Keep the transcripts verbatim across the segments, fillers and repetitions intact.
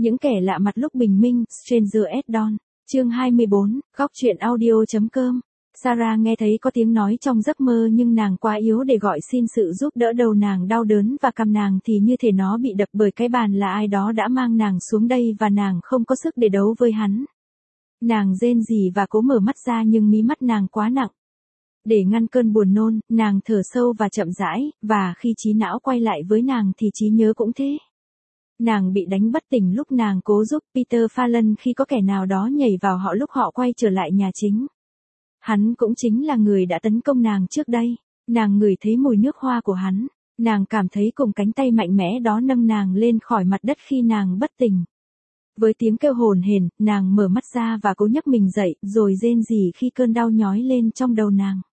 Những kẻ lạ mặt lúc bình minh, Stranger at Dawn, chương hai mươi bốn, góc truyện audio.com. Sarah nghe thấy có tiếng nói trong giấc mơ nhưng nàng quá yếu để gọi xin sự giúp đỡ. Đầu nàng đau đớn và cằm nàng thì như thể nó bị đập bởi cái bàn, là ai đó đã mang nàng xuống đây và nàng không có sức để đấu với hắn. Nàng rên rỉ và cố mở mắt ra nhưng mí mắt nàng quá nặng. Để ngăn cơn buồn nôn, nàng thở sâu và chậm rãi, và khi trí não quay lại với nàng thì trí nhớ cũng thế. Nàng bị đánh bất tỉnh lúc nàng cố giúp Peter Fallon khi có kẻ nào đó nhảy vào họ lúc họ quay trở lại nhà chính. Hắn cũng chính là người đã tấn công nàng trước đây. Nàng ngửi thấy mùi nước hoa của hắn. Nàng cảm thấy cùng cánh tay mạnh mẽ đó nâng nàng lên khỏi mặt đất khi nàng bất tỉnh. Với tiếng kêu hồn hển, nàng mở mắt ra và cố nhấc mình dậy, rồi rên rỉ khi cơn đau nhói lên trong đầu nàng.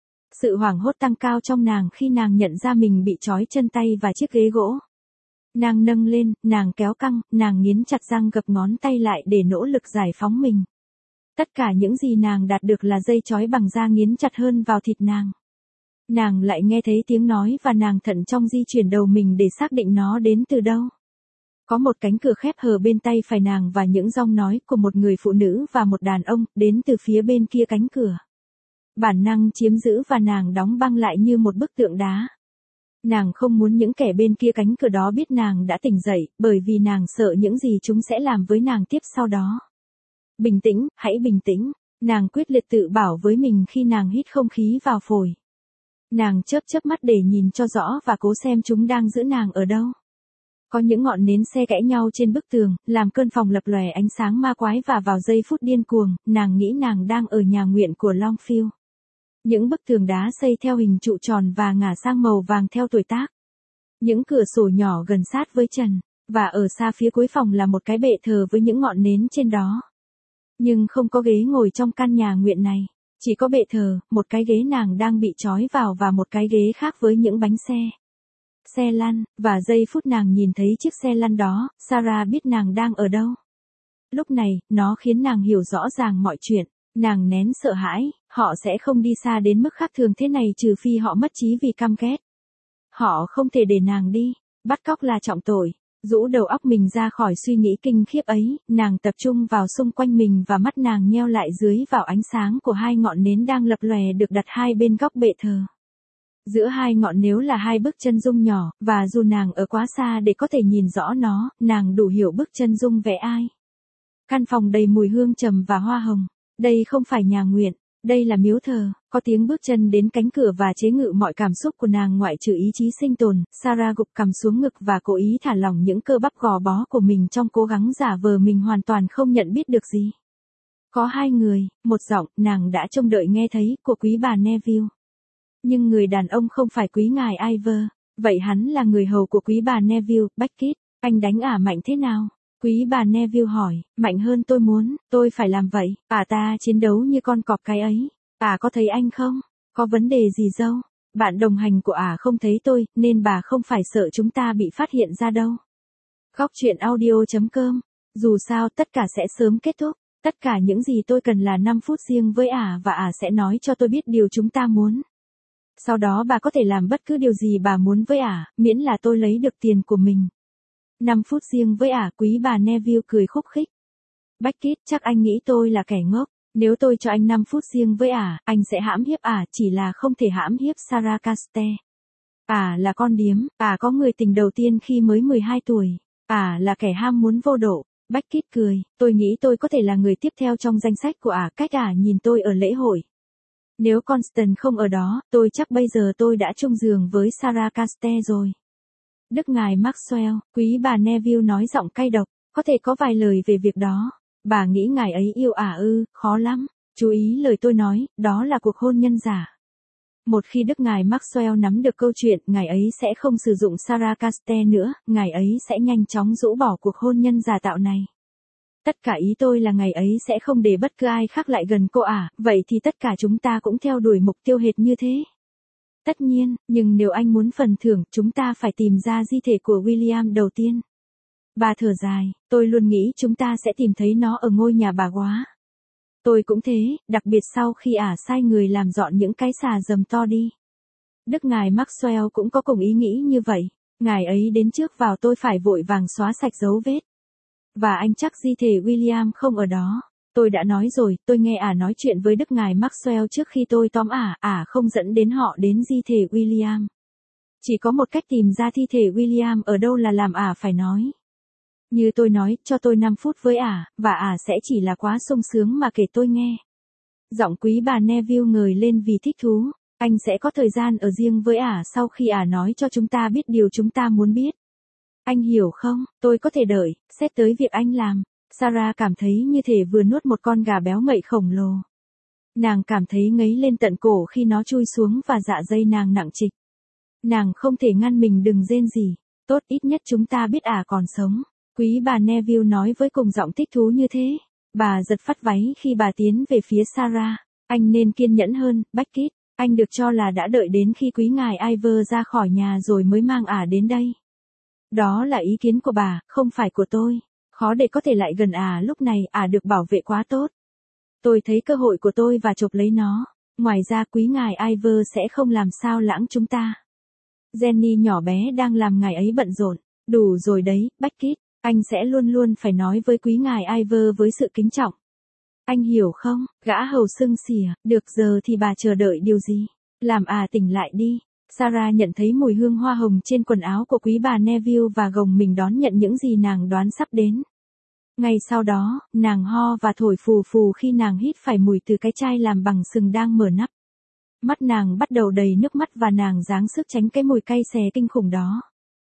Sự hoảng hốt tăng cao trong nàng khi nàng nhận ra mình bị trói chân tay và chiếc ghế gỗ. Nàng nâng lên, nàng kéo căng, nàng nghiến chặt răng gập ngón tay lại để nỗ lực giải phóng mình. Tất cả những gì nàng đạt được là dây trói bằng da nghiến chặt hơn vào thịt nàng. Nàng lại nghe thấy tiếng nói và nàng thận trọng di chuyển đầu mình để xác định nó đến từ đâu. Có một cánh cửa khép hờ bên tay phải nàng và những giọng nói của một người phụ nữ và một đàn ông đến từ phía bên kia cánh cửa. Bản năng chiếm giữ và nàng đóng băng lại như một bức tượng đá. Nàng không muốn những kẻ bên kia cánh cửa đó biết nàng đã tỉnh dậy, bởi vì nàng sợ những gì chúng sẽ làm với nàng tiếp sau đó. Bình tĩnh, hãy bình tĩnh, nàng quyết liệt tự bảo với mình khi nàng hít không khí vào phổi. Nàng chớp chớp mắt để nhìn cho rõ và cố xem chúng đang giữ nàng ở đâu. Có những ngọn nến xe cãi nhau trên bức tường, làm cơn phòng lập lòe ánh sáng ma quái, và vào giây phút điên cuồng, nàng nghĩ nàng đang ở nhà nguyện của Longfield. Những bức tường đá xây theo hình trụ tròn và ngả sang màu vàng theo tuổi tác. Những cửa sổ nhỏ gần sát với trần, và ở xa phía cuối phòng là một cái bệ thờ với những ngọn nến trên đó. Nhưng không có ghế ngồi trong căn nhà nguyện này, chỉ có bệ thờ, một cái ghế nàng đang bị trói vào và một cái ghế khác với những bánh xe. Xe lăn, và giây phút nàng nhìn thấy chiếc xe lăn đó, Sarah biết nàng đang ở đâu. Lúc này, nó khiến nàng hiểu rõ ràng mọi chuyện. Nàng nén sợ hãi, họ sẽ không đi xa đến mức khác thường thế này trừ phi họ mất trí vì căm ghét. Họ không thể để nàng đi, bắt cóc là trọng tội. Rũ đầu óc mình ra khỏi suy nghĩ kinh khiếp ấy, nàng tập trung vào xung quanh mình và mắt nàng nheo lại dưới vào ánh sáng của hai ngọn nến đang lập lòe được đặt hai bên góc bệ thờ. Giữa hai ngọn nến là hai bức chân dung nhỏ, và dù nàng ở quá xa để có thể nhìn rõ nó, nàng đủ hiểu bức chân dung vẽ ai. Căn phòng đầy mùi hương trầm và hoa hồng. Đây không phải nhà nguyện, đây là miếu thờ. Có tiếng bước chân đến cánh cửa và chế ngự mọi cảm xúc của nàng ngoại trừ ý chí sinh tồn. Sarah gục cằm xuống ngực và cố ý thả lỏng những cơ bắp gò bó của mình trong cố gắng giả vờ mình hoàn toàn không nhận biết được gì. Có hai người, một giọng, nàng đã trông đợi nghe thấy, của quý bà Neville. Nhưng người đàn ông không phải quý ngài Ivor, vậy hắn là người hầu của quý bà Neville. Beckett, anh đánh ả mạnh thế nào? Quý bà Neville hỏi. Mạnh hơn tôi muốn, tôi phải làm vậy. Ả ta chiến đấu như con cọp cái ấy. Ả có thấy anh không? Có vấn đề gì dâu? Bạn đồng hành của ả không thấy tôi, nên bà không phải sợ chúng ta bị phát hiện ra đâu. Góc truyện audio.com. Dù sao tất cả sẽ sớm kết thúc. Tất cả những gì tôi cần là năm phút riêng với ả và ả sẽ nói cho tôi biết điều chúng ta muốn. Sau đó bà có thể làm bất cứ điều gì bà muốn với ả, miễn là tôi lấy được tiền của mình. năm phút riêng với ả, quý bà Neville cười khúc khích. Beckett, chắc anh nghĩ tôi là kẻ ngốc. Nếu tôi cho anh năm phút riêng với ả, anh sẽ hãm hiếp ả, chỉ là không thể hãm hiếp Sarah Caste. Ả là con điếm, ả có người tình đầu tiên khi mới mười hai tuổi. Ả là kẻ ham muốn vô độ. Beckett cười, tôi nghĩ tôi có thể là người tiếp theo trong danh sách của ả cách ả nhìn tôi ở lễ hội. Nếu Constant không ở đó, tôi chắc bây giờ tôi đã chung giường với Sarah Caste rồi. Đức ngài Maxwell, quý bà Neville nói giọng cay độc, có thể có vài lời về việc đó. Bà nghĩ ngài ấy yêu ả ư? Khó lắm. Chú ý lời tôi nói, đó là cuộc hôn nhân giả. Một khi đức ngài Maxwell nắm được câu chuyện, ngài ấy sẽ không sử dụng Sarah Caste nữa, ngài ấy sẽ nhanh chóng rũ bỏ cuộc hôn nhân giả tạo này. Tất cả ý tôi là ngày ấy sẽ không để bất cứ ai khác lại gần cô ả, vậy thì tất cả chúng ta cũng theo đuổi mục tiêu hệt như thế. Tất nhiên, nhưng nếu anh muốn phần thưởng, chúng ta phải tìm ra di thể của William đầu tiên. Bà thở dài, tôi luôn nghĩ chúng ta sẽ tìm thấy nó ở ngôi nhà bà góa. Tôi cũng thế, đặc biệt sau khi ả sai người làm dọn những cái xà rầm to đi. Đức ngài Maxwell cũng có cùng ý nghĩ như vậy. Ngài ấy đến trước vào tôi phải vội vàng xóa sạch dấu vết. Và anh chắc di thể William không ở đó. Tôi đã nói rồi, tôi nghe ả nói chuyện với Đức Ngài Maxwell trước khi tôi tóm ả, ả không dẫn đến họ đến di thể William. Chỉ có một cách tìm ra thi thể William ở đâu là làm ả phải nói. Như tôi nói, cho tôi năm phút với ả, và ả sẽ chỉ là quá sung sướng mà kể tôi nghe. Giọng quý bà Neville ngời lên vì thích thú. Anh sẽ có thời gian ở riêng với ả sau khi ả nói cho chúng ta biết điều chúng ta muốn biết. Anh hiểu không, tôi có thể đợi, xét tới việc anh làm. Sarah cảm thấy như thể vừa nuốt một con gà béo ngậy khổng lồ. Nàng cảm thấy ngấy lên tận cổ khi nó chui xuống và dạ dây nàng nặng trịch. Nàng không thể ngăn mình đừng rên gì. Tốt, ít nhất chúng ta biết ả còn sống. Quý bà Neville nói với cùng giọng thích thú như thế. Bà giật phắt váy khi bà tiến về phía Sarah. Anh nên kiên nhẫn hơn, Beckett. Anh được cho là đã đợi đến khi quý ngài Iver ra khỏi nhà rồi mới mang ả đến đây. Đó là ý kiến của bà, không phải của tôi. Khó để có thể lại gần ả lúc này, ả được bảo vệ quá tốt. Tôi thấy cơ hội của tôi và chộp lấy nó. Ngoài ra quý ngài Iver sẽ không làm sao lãng chúng ta. Jenny nhỏ bé đang làm ngài ấy bận rộn. Đủ rồi đấy, Beckett. Anh sẽ luôn luôn phải nói với quý ngài Iver với sự kính trọng. Anh hiểu không, gã hầu sưng xỉa, được giờ thì bà chờ đợi điều gì? Làm à tỉnh lại đi. Sarah nhận thấy mùi hương hoa hồng trên quần áo của quý bà Neville và gồng mình đón nhận những gì nàng đoán sắp đến. Ngay sau đó, nàng ho và thổi phù phù khi nàng hít phải mùi từ cái chai làm bằng sừng đang mở nắp. Mắt nàng bắt đầu đầy nước mắt và nàng giáng sức tránh cái mùi cay xè kinh khủng đó.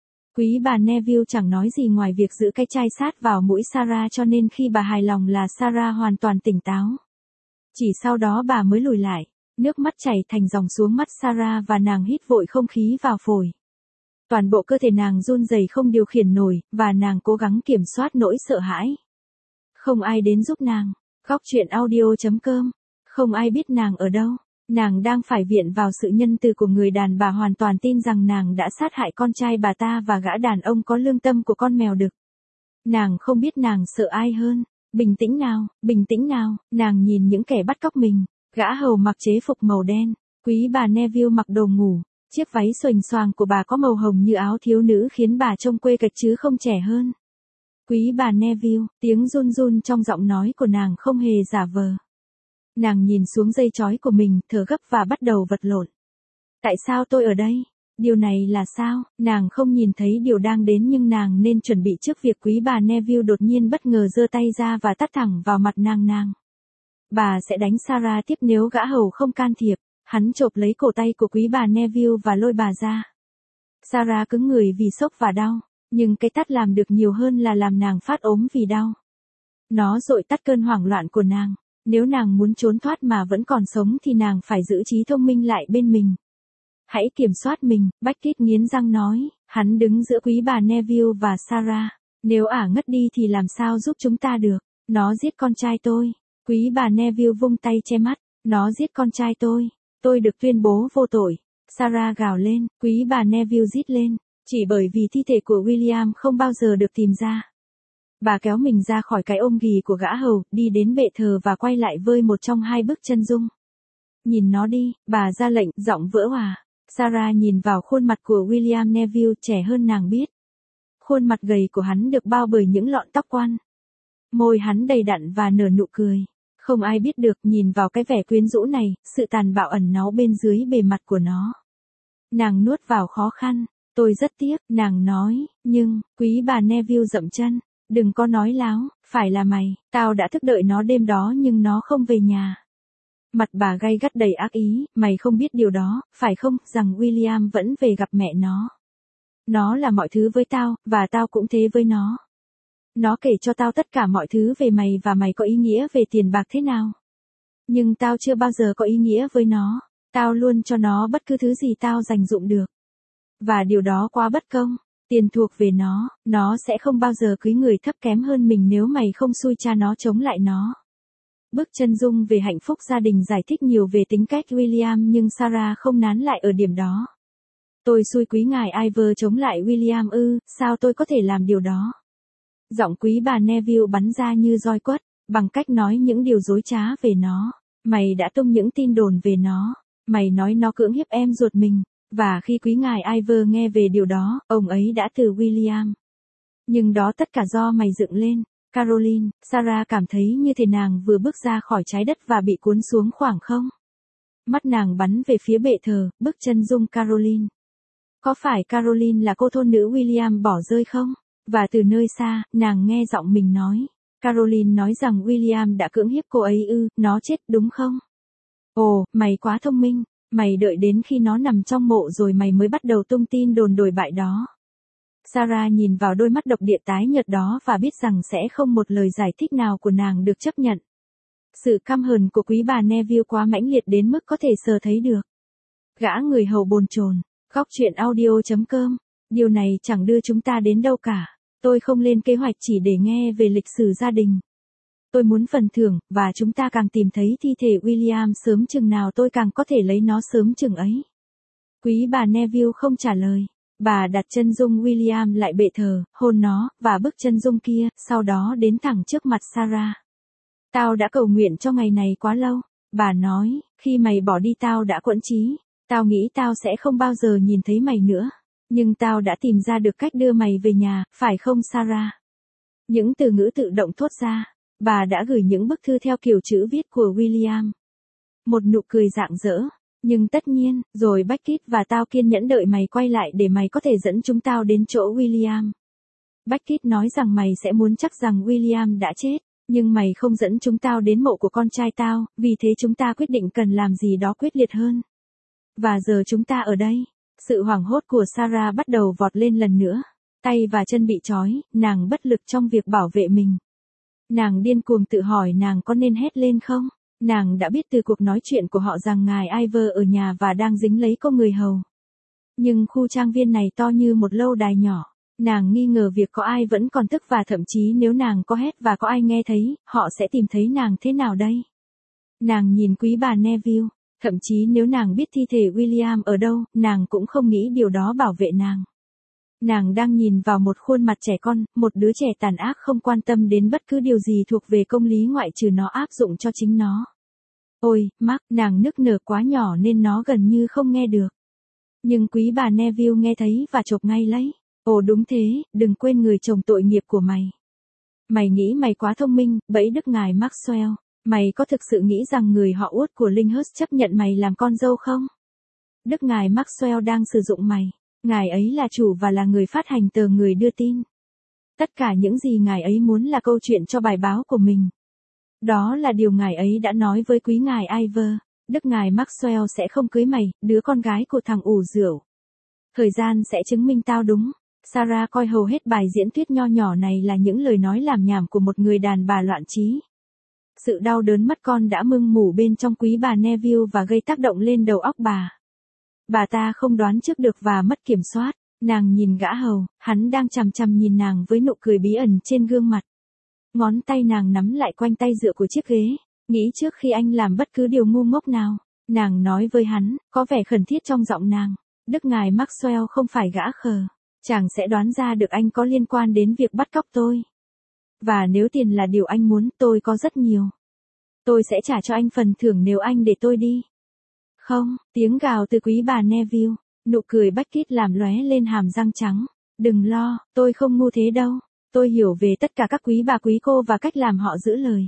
Quý bà Neville chẳng nói gì ngoài việc giữ cái chai sát vào mũi Sarah cho nên khi bà hài lòng là Sarah hoàn toàn tỉnh táo. Chỉ sau đó bà mới lùi lại, nước mắt chảy thành dòng xuống mắt Sarah và nàng hít vội không khí vào phổi. Toàn bộ cơ thể nàng run rẩy không điều khiển nổi, và nàng cố gắng kiểm soát nỗi sợ hãi. Không ai đến giúp nàng. Góc truyện audio chấm com. Không ai biết nàng ở đâu. Nàng đang phải viện vào sự nhân từ của người đàn bà hoàn toàn tin rằng nàng đã sát hại con trai bà ta và gã đàn ông có lương tâm của con mèo đực. Nàng không biết nàng sợ ai hơn. Bình tĩnh nào, bình tĩnh nào, nàng nhìn những kẻ bắt cóc mình. Gã hầu mặc chế phục màu đen. Quý bà Neville mặc đồ ngủ. Chiếc váy xoành xoàng của bà có màu hồng như áo thiếu nữ khiến bà trông quê cật chứ không trẻ hơn. Quý bà Neville, tiếng run run trong giọng nói của nàng không hề giả vờ. Nàng nhìn xuống dây chói của mình, thở gấp và bắt đầu vật lộn. Tại sao tôi ở đây? Điều này là sao? Nàng không nhìn thấy điều đang đến nhưng nàng nên chuẩn bị trước việc quý bà Neville đột nhiên bất ngờ giơ tay ra và tát thẳng vào mặt nàng nàng. Bà sẽ đánh Sarah tiếp nếu gã hầu không can thiệp. Hắn chộp lấy cổ tay của quý bà Neville và lôi bà ra. Sarah cứng người vì sốc và đau, nhưng cái tát làm được nhiều hơn là làm nàng phát ốm vì đau. Nó dội tắt cơn hoảng loạn của nàng. Nếu nàng muốn trốn thoát mà vẫn còn sống thì nàng phải giữ trí thông minh lại bên mình. Hãy kiểm soát mình, Beckett nghiến răng nói. Hắn đứng giữa quý bà Neville và Sarah. Nếu ả ngất đi thì làm sao giúp chúng ta được? Nó giết con trai tôi. Quý bà Neville vung tay che mắt. Nó giết con trai tôi. Tôi được tuyên bố vô tội. Sarah gào lên, quý bà Neville rít lên. Chỉ bởi vì thi thể của William không bao giờ được tìm ra. Bà kéo mình ra khỏi cái ôm ghì của gã hầu, đi đến bệ thờ và quay lại với một trong hai bức chân dung. Nhìn nó đi, bà ra lệnh, giọng vỡ òa. Sarah nhìn vào khuôn mặt của William Neville trẻ hơn nàng biết. Khuôn mặt gầy của hắn được bao bởi những lọn tóc quăn. Môi hắn đầy đặn và nở nụ cười. Không ai biết được nhìn vào cái vẻ quyến rũ này, sự tàn bạo ẩn náu bên dưới bề mặt của nó. Nàng nuốt vào khó khăn. Tôi rất tiếc, nàng nói, nhưng, quý bà Neville dậm chân. Đừng có nói láo, phải là mày, tao đã thức đợi nó đêm đó nhưng nó không về nhà. Mặt bà gay gắt đầy ác ý, mày không biết điều đó, phải không, rằng William vẫn về gặp mẹ nó. Nó là mọi thứ với tao, và tao cũng thế với nó. Nó kể cho tao tất cả mọi thứ về mày và mày có ý nghĩa về tiền bạc thế nào. Nhưng tao chưa bao giờ có ý nghĩa với nó, tao luôn cho nó bất cứ thứ gì tao dành dụm được. Và điều đó quá bất công. Tiền thuộc về nó, nó sẽ không bao giờ cưới người thấp kém hơn mình nếu mày không xui cha nó chống lại nó. Bức chân dung về hạnh phúc gia đình giải thích nhiều về tính cách William nhưng Sarah không nán lại ở điểm đó. Tôi xui quý ngài Iver chống lại William ư, sao tôi có thể làm điều đó? Giọng quý bà Neville bắn ra như roi quất, bằng cách nói những điều dối trá về nó. Mày đã tung những tin đồn về nó. Mày nói nó cưỡng hiếp em ruột mình. Và khi quý ngài Iver nghe về điều đó, ông ấy đã từ William. Nhưng đó tất cả do mày dựng lên. Caroline, Sarah cảm thấy như thể nàng vừa bước ra khỏi trái đất và bị cuốn xuống khoảng không. Mắt nàng bắn về phía bệ thờ, bước chân dung Caroline. Có phải Caroline là cô thôn nữ William bỏ rơi không? Và từ nơi xa, nàng nghe giọng mình nói. Caroline nói rằng William đã cưỡng hiếp cô ấy ư, nó chết đúng không? Ồ, mày quá thông minh, mày đợi đến khi nó nằm trong mộ rồi mày mới bắt đầu tung tin đồn đồi bại đó. Sarah nhìn vào đôi mắt độc địa tái nhợt đó và biết rằng sẽ không một lời giải thích nào của nàng được chấp nhận. Sự căm hờn của quý bà Neville quá mãnh liệt đến mức có thể sờ thấy được. Gã người hầu bồn chồn, góc truyện audio chấm com, điều này chẳng đưa chúng ta đến đâu cả. Tôi không lên kế hoạch chỉ để nghe về lịch sử gia đình. Tôi muốn phần thưởng, và chúng ta càng tìm thấy thi thể William sớm chừng nào tôi càng có thể lấy nó sớm chừng ấy. Quý bà Neville không trả lời. Bà đặt chân dung William lại bệ thờ, hôn nó, và bước chân dung kia, sau đó đến thẳng trước mặt Sarah. Tao đã cầu nguyện cho ngày này quá lâu. Bà nói, khi mày bỏ đi tao đã quẫn chí. Tao nghĩ tao sẽ không bao giờ nhìn thấy mày nữa. Nhưng tao đã tìm ra được cách đưa mày về nhà, phải không Sarah? Những từ ngữ tự động thốt ra. Bà đã gửi những bức thư theo kiểu chữ viết của William. Một nụ cười rạng rỡ. Nhưng tất nhiên, rồi Beckett và tao kiên nhẫn đợi mày quay lại để mày có thể dẫn chúng tao đến chỗ William. Beckett nói rằng mày sẽ muốn chắc rằng William đã chết, nhưng mày không dẫn chúng tao đến mộ của con trai tao, vì thế chúng ta quyết định cần làm gì đó quyết liệt hơn. Và giờ chúng ta ở đây. Sự hoảng hốt của Sarah bắt đầu vọt lên lần nữa. Tay và chân bị trói, nàng bất lực trong việc bảo vệ mình. Nàng điên cuồng tự hỏi nàng có nên hét lên không? Nàng đã biết từ cuộc nói chuyện của họ rằng ngài Ivor ở nhà và đang dính lấy cô người hầu. Nhưng khu trang viên này to như một lâu đài nhỏ. Nàng nghi ngờ việc có ai vẫn còn thức và thậm chí nếu nàng có hét và có ai nghe thấy, họ sẽ tìm thấy nàng thế nào đây? Nàng nhìn quý bà Neville. Thậm chí nếu nàng biết thi thể William ở đâu, nàng cũng không nghĩ điều đó bảo vệ nàng. Nàng đang nhìn vào một khuôn mặt trẻ con, một đứa trẻ tàn ác không quan tâm đến bất cứ điều gì thuộc về công lý ngoại trừ nó áp dụng cho chính nó. Ôi, Mark, nàng nức nở quá nhỏ nên nó gần như không nghe được. Nhưng quý bà Neville nghe thấy và chộp ngay lấy. Ồ đúng thế, đừng quên người chồng tội nghiệp của mày. Mày nghĩ mày quá thông minh, bẫy đức ngài Maxwell. Mày có thực sự nghĩ rằng người họ Uất của Lyndhurst chấp nhận mày làm con dâu không? Đức ngài Maxwell đang sử dụng mày. Ngài ấy là chủ và là người phát hành tờ người đưa tin. Tất cả những gì ngài ấy muốn là câu chuyện cho bài báo của mình. Đó là điều ngài ấy đã nói với quý ngài Ivor. Đức ngài Maxwell sẽ không cưới mày, đứa con gái của thằng ủ rượu. Thời gian sẽ chứng minh tao đúng. Sarah coi hầu hết bài diễn thuyết nho nhỏ này là những lời nói làm nhảm của một người đàn bà loạn trí. Sự đau đớn mất con đã mưng mủ bên trong quý bà Neville và gây tác động lên đầu óc bà. Bà ta không đoán trước được và mất kiểm soát. Nàng nhìn gã hầu, hắn đang chằm chằm nhìn nàng với nụ cười bí ẩn trên gương mặt. Ngón tay nàng nắm lại quanh tay dựa của chiếc ghế. Nghĩ trước khi anh làm bất cứ điều ngu ngốc nào. Nàng nói với hắn, có vẻ khẩn thiết trong giọng nàng. Đức ngài Maxwell không phải gã khờ. Chàng sẽ đoán ra được anh có liên quan đến việc bắt cóc tôi. Và nếu tiền là điều anh muốn, tôi có rất nhiều. Tôi sẽ trả cho anh phần thưởng nếu anh để tôi đi. Không, tiếng gào từ quý bà Neville, nụ cười Beckett làm lóe lên hàm răng trắng. Đừng lo, tôi không ngu thế đâu. Tôi hiểu về tất cả các quý bà quý cô và cách làm họ giữ lời.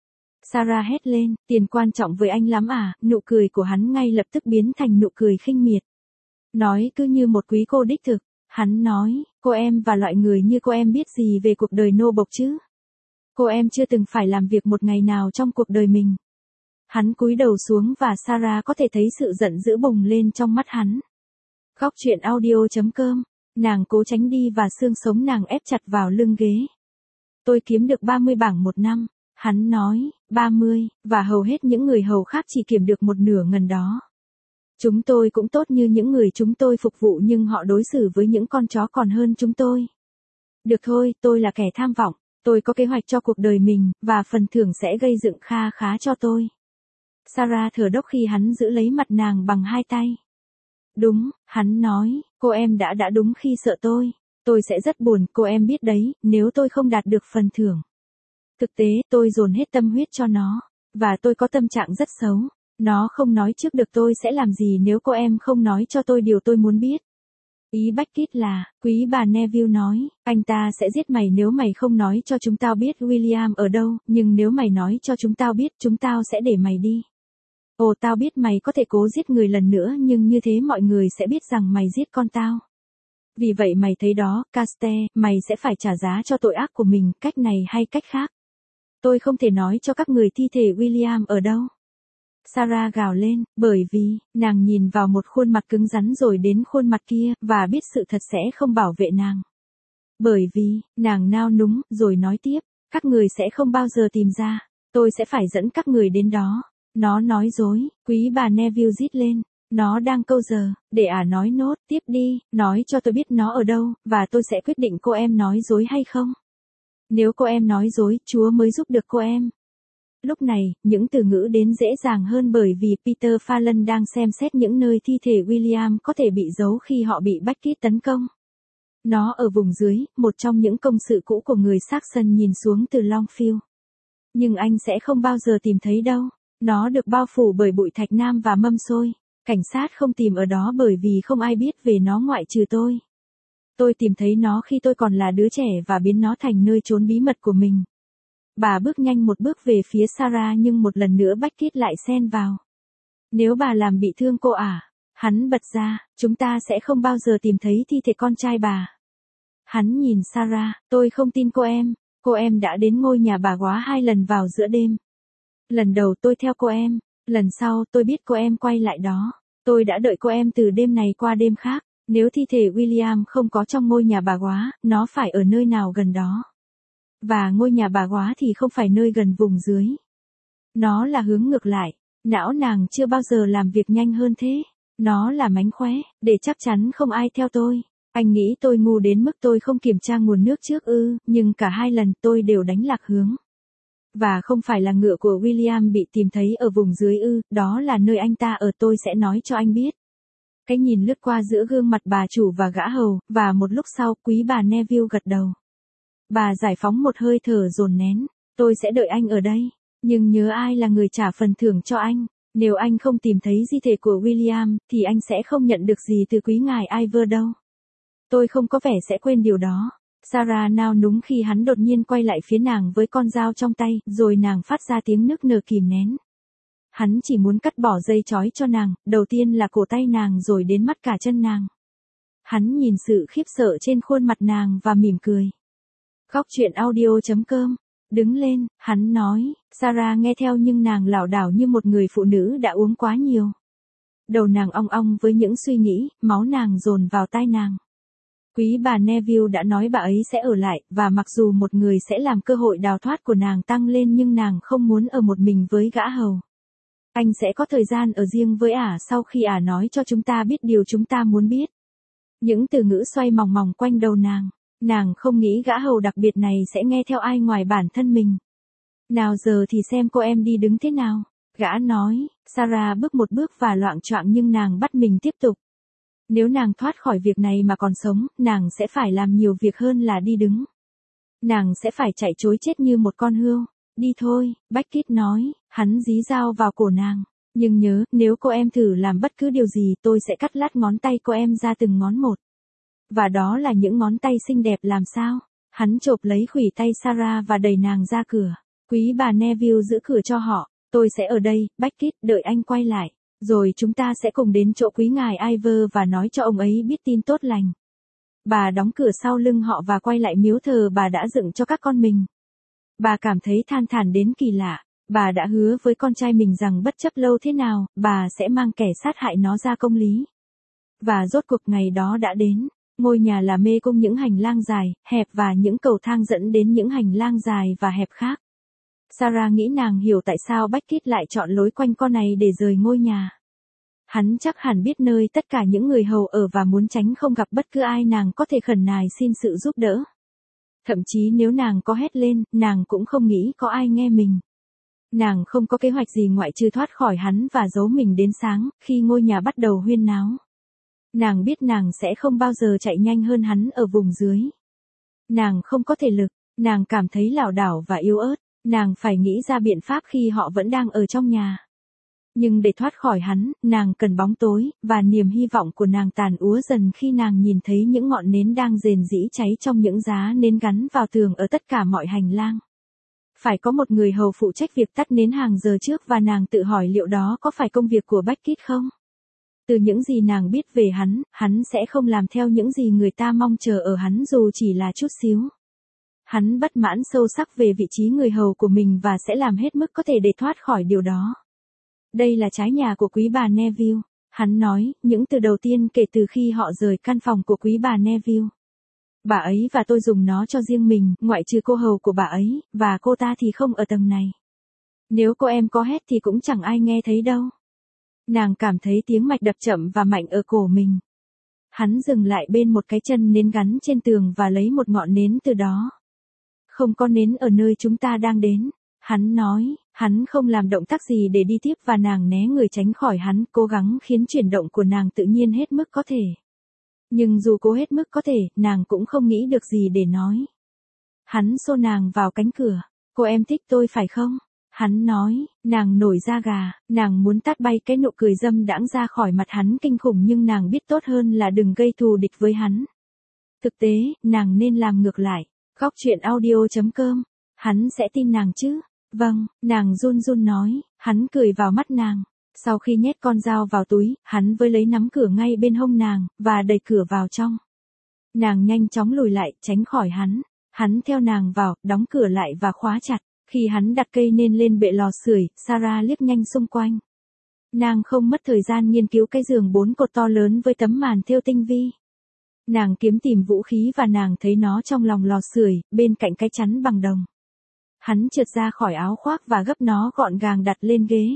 Sarah hét lên, tiền quan trọng với anh lắm à, nụ cười của hắn ngay lập tức biến thành nụ cười khinh miệt. Nói cứ như một quý cô đích thực, hắn nói, cô em và loại người như cô em biết gì về cuộc đời nô bộc chứ? Cô em chưa từng phải làm việc một ngày nào trong cuộc đời mình. Hắn cúi đầu xuống và Sarah có thể thấy sự giận dữ bùng lên trong mắt hắn. Góc truyện audio chấm com, nàng cố tránh đi và xương sống nàng ép chặt vào lưng ghế. Tôi kiếm được ba mươi bảng một năm, hắn nói, ba mươi, và hầu hết những người hầu khác chỉ kiếm được một nửa ngần đó. Chúng tôi cũng tốt như những người chúng tôi phục vụ nhưng họ đối xử với những con chó còn hơn chúng tôi. Được thôi, tôi là kẻ tham vọng, tôi có kế hoạch cho cuộc đời mình, và phần thưởng sẽ gây dựng kha khá cho tôi. Sarah thở dốc khi hắn giữ lấy mặt nàng bằng hai tay. Đúng, hắn nói, cô em đã đã đúng khi sợ tôi. Tôi sẽ rất buồn, cô em biết đấy, nếu tôi không đạt được phần thưởng. Thực tế, tôi dồn hết tâm huyết cho nó, và tôi có tâm trạng rất xấu. Nó không nói trước được tôi sẽ làm gì nếu cô em không nói cho tôi điều tôi muốn biết. Ý Beckett là, quý bà Neville nói, anh ta sẽ giết mày nếu mày không nói cho chúng tao biết William ở đâu, nhưng nếu mày nói cho chúng tao biết, chúng tao sẽ để mày đi. Ồ, tao biết mày có thể cố giết người lần nữa, nhưng như thế mọi người sẽ biết rằng mày giết con tao. Vì vậy mày thấy đó, Caste, mày sẽ phải trả giá cho tội ác của mình, cách này hay cách khác. Tôi không thể nói cho các người thi thể William ở đâu. Sarah gào lên, bởi vì, nàng nhìn vào một khuôn mặt cứng rắn rồi đến khuôn mặt kia, và biết sự thật sẽ không bảo vệ nàng. Bởi vì, nàng nao núng, rồi nói tiếp, các người sẽ không bao giờ tìm ra, tôi sẽ phải dẫn các người đến đó. Nó nói dối, quý bà Neville rít lên, nó đang câu giờ, để ả à nói nốt, tiếp đi, nói cho tôi biết nó ở đâu, và tôi sẽ quyết định cô em nói dối hay không. Nếu cô em nói dối, Chúa mới giúp được cô em. Lúc này, những từ ngữ đến dễ dàng hơn bởi vì Peter Fallon đang xem xét những nơi thi thể William có thể bị giấu khi họ bị Beckett tấn công. Nó ở vùng dưới, một trong những công sự cũ của người Saxon nhìn xuống từ Longfield. Nhưng anh sẽ không bao giờ tìm thấy đâu. Nó được bao phủ bởi bụi thạch nam và mâm xôi. Cảnh sát không tìm ở đó bởi vì không ai biết về nó ngoại trừ tôi. Tôi tìm thấy nó khi tôi còn là đứa trẻ và biến nó thành nơi trốn bí mật của mình. Bà bước nhanh một bước về phía Sarah nhưng một lần nữa Beckett lại xen vào. Nếu bà làm bị thương cô à? Hắn bật ra, chúng ta sẽ không bao giờ tìm thấy thi thể con trai bà. Hắn nhìn Sarah, tôi không tin cô em, cô em đã đến ngôi nhà bà quá hai lần vào giữa đêm. Lần đầu tôi theo cô em, lần sau tôi biết cô em quay lại đó. Tôi đã đợi cô em từ đêm này qua đêm khác. Nếu thi thể William không có trong ngôi nhà bà quá, nó phải ở nơi nào gần đó. Và ngôi nhà bà quá thì không phải nơi gần vùng dưới. Nó là hướng ngược lại. Não nàng chưa bao giờ làm việc nhanh hơn thế. Nó là mánh khóe, để chắc chắn không ai theo tôi. Anh nghĩ tôi ngu đến mức tôi không kiểm tra nguồn nước trước ư, nhưng cả hai lần tôi đều đánh lạc hướng. Và không phải là ngựa của William bị tìm thấy ở vùng dưới ư, đó là nơi anh ta ở, tôi sẽ nói cho anh biết. Cái nhìn lướt qua giữa gương mặt bà chủ và gã hầu, và một lúc sau quý bà Neville gật đầu. Bà giải phóng một hơi thở dồn nén, tôi sẽ đợi anh ở đây, nhưng nhớ ai là người trả phần thưởng cho anh. Nếu anh không tìm thấy di thể của William, thì anh sẽ không nhận được gì từ quý ngài Iver đâu. Tôi không có vẻ sẽ quên điều đó. Sarah nao núng khi hắn đột nhiên quay lại phía nàng với con dao trong tay, rồi nàng phát ra tiếng nức nở kìm nén. Hắn chỉ muốn cắt bỏ dây trói cho nàng, đầu tiên là cổ tay nàng rồi đến mắt cả chân nàng. Hắn nhìn sự khiếp sợ trên khuôn mặt nàng và mỉm cười. Góc truyện audio chấm com. Đứng lên, hắn nói, Sarah nghe theo nhưng nàng lảo đảo như một người phụ nữ đã uống quá nhiều. Đầu nàng ong ong với những suy nghĩ, máu nàng dồn vào tai nàng. Quý bà Neville đã nói bà ấy sẽ ở lại, và mặc dù một người sẽ làm cơ hội đào thoát của nàng tăng lên nhưng nàng không muốn ở một mình với gã hầu. Anh sẽ có thời gian ở riêng với ả sau khi ả nói cho chúng ta biết điều chúng ta muốn biết. Những từ ngữ xoay mòng mòng quanh đầu nàng. Nàng không nghĩ gã hầu đặc biệt này sẽ nghe theo ai ngoài bản thân mình. Nào giờ thì xem cô em đi đứng thế nào. Gã nói, Sarah bước một bước và loạng choạng nhưng nàng bắt mình tiếp tục. Nếu nàng thoát khỏi việc này mà còn sống, nàng sẽ phải làm nhiều việc hơn là đi đứng. Nàng sẽ phải chạy trối chết như một con hươu. Đi thôi, Beckett nói, hắn dí dao vào cổ nàng. Nhưng nhớ, nếu cô em thử làm bất cứ điều gì tôi sẽ cắt lát ngón tay cô em ra từng ngón một. Và đó là những ngón tay xinh đẹp làm sao. Hắn chộp lấy khuỷu tay Sarah và đẩy nàng ra cửa. Quý bà Neville giữ cửa cho họ. Tôi sẽ ở đây, Beckett, đợi anh quay lại. Rồi chúng ta sẽ cùng đến chỗ quý ngài Iver và nói cho ông ấy biết tin tốt lành. Bà đóng cửa sau lưng họ và quay lại miếu thờ bà đã dựng cho các con mình. Bà cảm thấy than thản đến kỳ lạ. Bà đã hứa với con trai mình rằng bất chấp lâu thế nào, bà sẽ mang kẻ sát hại nó ra công lý. Và rốt cuộc ngày đó đã đến. Ngôi nhà là mê cung những hành lang dài, hẹp và những cầu thang dẫn đến những hành lang dài và hẹp khác. Sarah nghĩ nàng hiểu tại sao Beckett lại chọn lối quanh co này để rời ngôi nhà. Hắn chắc hẳn biết nơi tất cả những người hầu ở và muốn tránh không gặp bất cứ ai nàng có thể khẩn nài xin sự giúp đỡ. Thậm chí nếu nàng có hét lên, nàng cũng không nghĩ có ai nghe mình. Nàng không có kế hoạch gì ngoại trừ thoát khỏi hắn và giấu mình đến sáng, khi ngôi nhà bắt đầu huyên náo. Nàng biết nàng sẽ không bao giờ chạy nhanh hơn hắn ở vùng dưới. Nàng không có thể lực, nàng cảm thấy lảo đảo và yếu ớt, nàng phải nghĩ ra biện pháp khi họ vẫn đang ở trong nhà. Nhưng để thoát khỏi hắn, nàng cần bóng tối, và niềm hy vọng của nàng tàn úa dần khi nàng nhìn thấy những ngọn nến đang rền rĩ cháy trong những giá nến gắn vào tường ở tất cả mọi hành lang. Phải có một người hầu phụ trách việc tắt nến hàng giờ trước và nàng tự hỏi liệu đó có phải công việc của Beckett không? Từ những gì nàng biết về hắn, hắn sẽ không làm theo những gì người ta mong chờ ở hắn dù chỉ là chút xíu. Hắn bất mãn sâu sắc về vị trí người hầu của mình và sẽ làm hết mức có thể để thoát khỏi điều đó. Đây là trái nhà của quý bà Neville, hắn nói, những từ đầu tiên kể từ khi họ rời căn phòng của quý bà Neville. Bà ấy và tôi dùng nó cho riêng mình, ngoại trừ cô hầu của bà ấy, và cô ta thì không ở tầng này. Nếu cô em có hét thì cũng chẳng ai nghe thấy đâu. Nàng cảm thấy tiếng mạch đập chậm và mạnh ở cổ mình. Hắn dừng lại bên một cái chân nến gắn trên tường và lấy một ngọn nến từ đó. Không có nến ở nơi chúng ta đang đến. Hắn nói, hắn không làm động tác gì để đi tiếp và nàng né người tránh khỏi hắn, cố gắng khiến chuyển động của nàng tự nhiên hết mức có thể. Nhưng dù cố hết mức có thể, nàng cũng không nghĩ được gì để nói. Hắn xô nàng vào cánh cửa. Cô em thích tôi phải không? Hắn nói, nàng nổi da gà, nàng muốn tát bay cái nụ cười dâm đãng ra khỏi mặt hắn kinh khủng nhưng nàng biết tốt hơn là đừng gây thù địch với hắn. Thực tế, nàng nên làm ngược lại. Góc truyện audio chấm com. Hắn sẽ tin nàng chứ? Vâng, nàng run run nói, hắn cười vào mắt nàng. Sau khi nhét con dao vào túi, hắn với lấy nắm cửa ngay bên hông nàng, và đẩy cửa vào trong. Nàng nhanh chóng lùi lại, tránh khỏi hắn. Hắn theo nàng vào, đóng cửa lại và khóa chặt. Khi hắn đặt cây nến lên bệ lò sưởi, Sarah liếc nhanh xung quanh. Nàng không mất thời gian nghiên cứu cái giường bốn cột to lớn với tấm màn thêu tinh vi. Nàng kiếm tìm vũ khí và nàng thấy nó trong lòng lò sưởi, bên cạnh cái chắn bằng đồng. Hắn trượt ra khỏi áo khoác và gấp nó gọn gàng đặt lên ghế.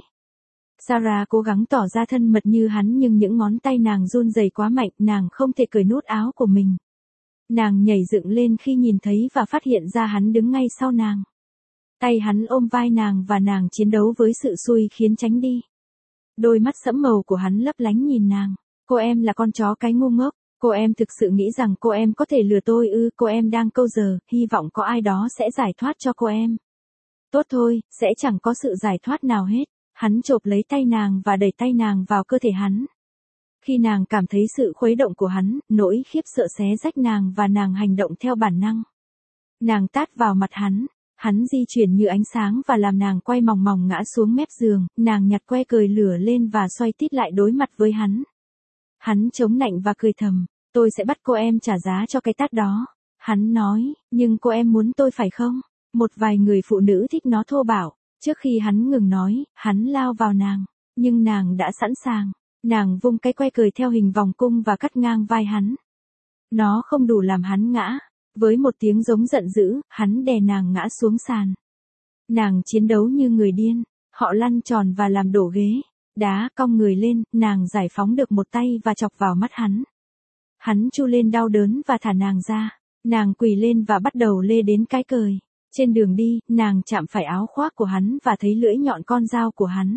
Sarah cố gắng tỏ ra thân mật như hắn nhưng những ngón tay nàng run rẩy quá mạnh, nàng không thể cởi nút áo của mình. Nàng nhảy dựng lên khi nhìn thấy và phát hiện ra hắn đứng ngay sau nàng. Tay hắn ôm vai nàng và nàng chiến đấu với sự xui khiến tránh đi. Đôi mắt sẫm màu của hắn lấp lánh nhìn nàng. Cô em là con chó cái ngu ngốc. Cô em thực sự nghĩ rằng cô em có thể lừa tôi ư? Cô em đang câu giờ, hy vọng có ai đó sẽ giải thoát cho cô em. Tốt thôi, sẽ chẳng có sự giải thoát nào hết. Hắn chộp lấy tay nàng và đẩy tay nàng vào cơ thể hắn. Khi nàng cảm thấy sự khuấy động của hắn, nỗi khiếp sợ xé rách nàng và nàng hành động theo bản năng. Nàng tát vào mặt hắn. Hắn di chuyển như ánh sáng và làm nàng quay mòng mòng ngã xuống mép giường, nàng nhặt que cười lửa lên và xoay tít lại đối mặt với hắn. Hắn chống nạnh và cười thầm, tôi sẽ bắt cô em trả giá cho cái tát đó. Hắn nói, nhưng cô em muốn tôi phải không? Một vài người phụ nữ thích nó thô bạo. Trước khi hắn ngừng nói, hắn lao vào nàng, nhưng nàng đã sẵn sàng. Nàng vung cái que cười theo hình vòng cung và cắt ngang vai hắn. Nó không đủ làm hắn ngã. Với một tiếng giống giận dữ, hắn đè nàng ngã xuống sàn. Nàng chiến đấu như người điên, họ lăn tròn và làm đổ ghế. Đá cong người lên, nàng giải phóng được một tay và chọc vào mắt hắn. Hắn chu lên đau đớn và thả nàng ra. Nàng quỳ lên và bắt đầu lê đến cái cời. Trên đường đi, nàng chạm phải áo khoác của hắn và thấy lưỡi nhọn con dao của hắn.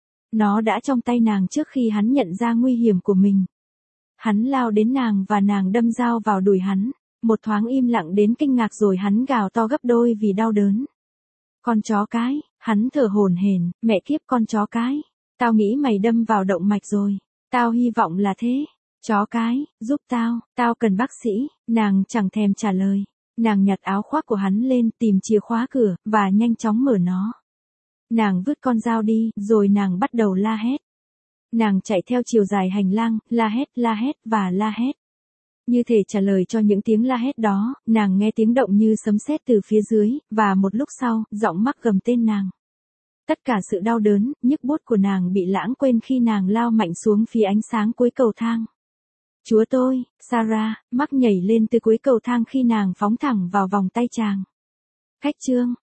Nó đã trong tay nàng trước khi hắn nhận ra nguy hiểm của mình. Hắn lao đến nàng và nàng đâm dao vào đùi hắn. Một thoáng im lặng đến kinh ngạc rồi hắn gào to gấp đôi vì đau đớn. Con chó cái, hắn thở hổn hển, mẹ kiếp con chó cái. Tao nghĩ mày đâm vào động mạch rồi. Tao hy vọng là thế. Chó cái, giúp tao, tao cần bác sĩ. Nàng chẳng thèm trả lời. Nàng nhặt áo khoác của hắn lên, tìm chìa khóa cửa, và nhanh chóng mở nó. Nàng vứt con dao đi, rồi nàng bắt đầu la hét. Nàng chạy theo chiều dài hành lang, la hét, la hét và la hét. Như thể trả lời cho những tiếng la hét đó, nàng nghe tiếng động như sấm sét từ phía dưới, và một lúc sau, giọng mắc gầm tên nàng. Tất cả sự đau đớn, nhức buốt của nàng bị lãng quên khi nàng lao mạnh xuống phía ánh sáng cuối cầu thang. Chúa tôi, Sarah, mắc nhảy lên từ cuối cầu thang khi nàng phóng thẳng vào vòng tay chàng. Khách trương,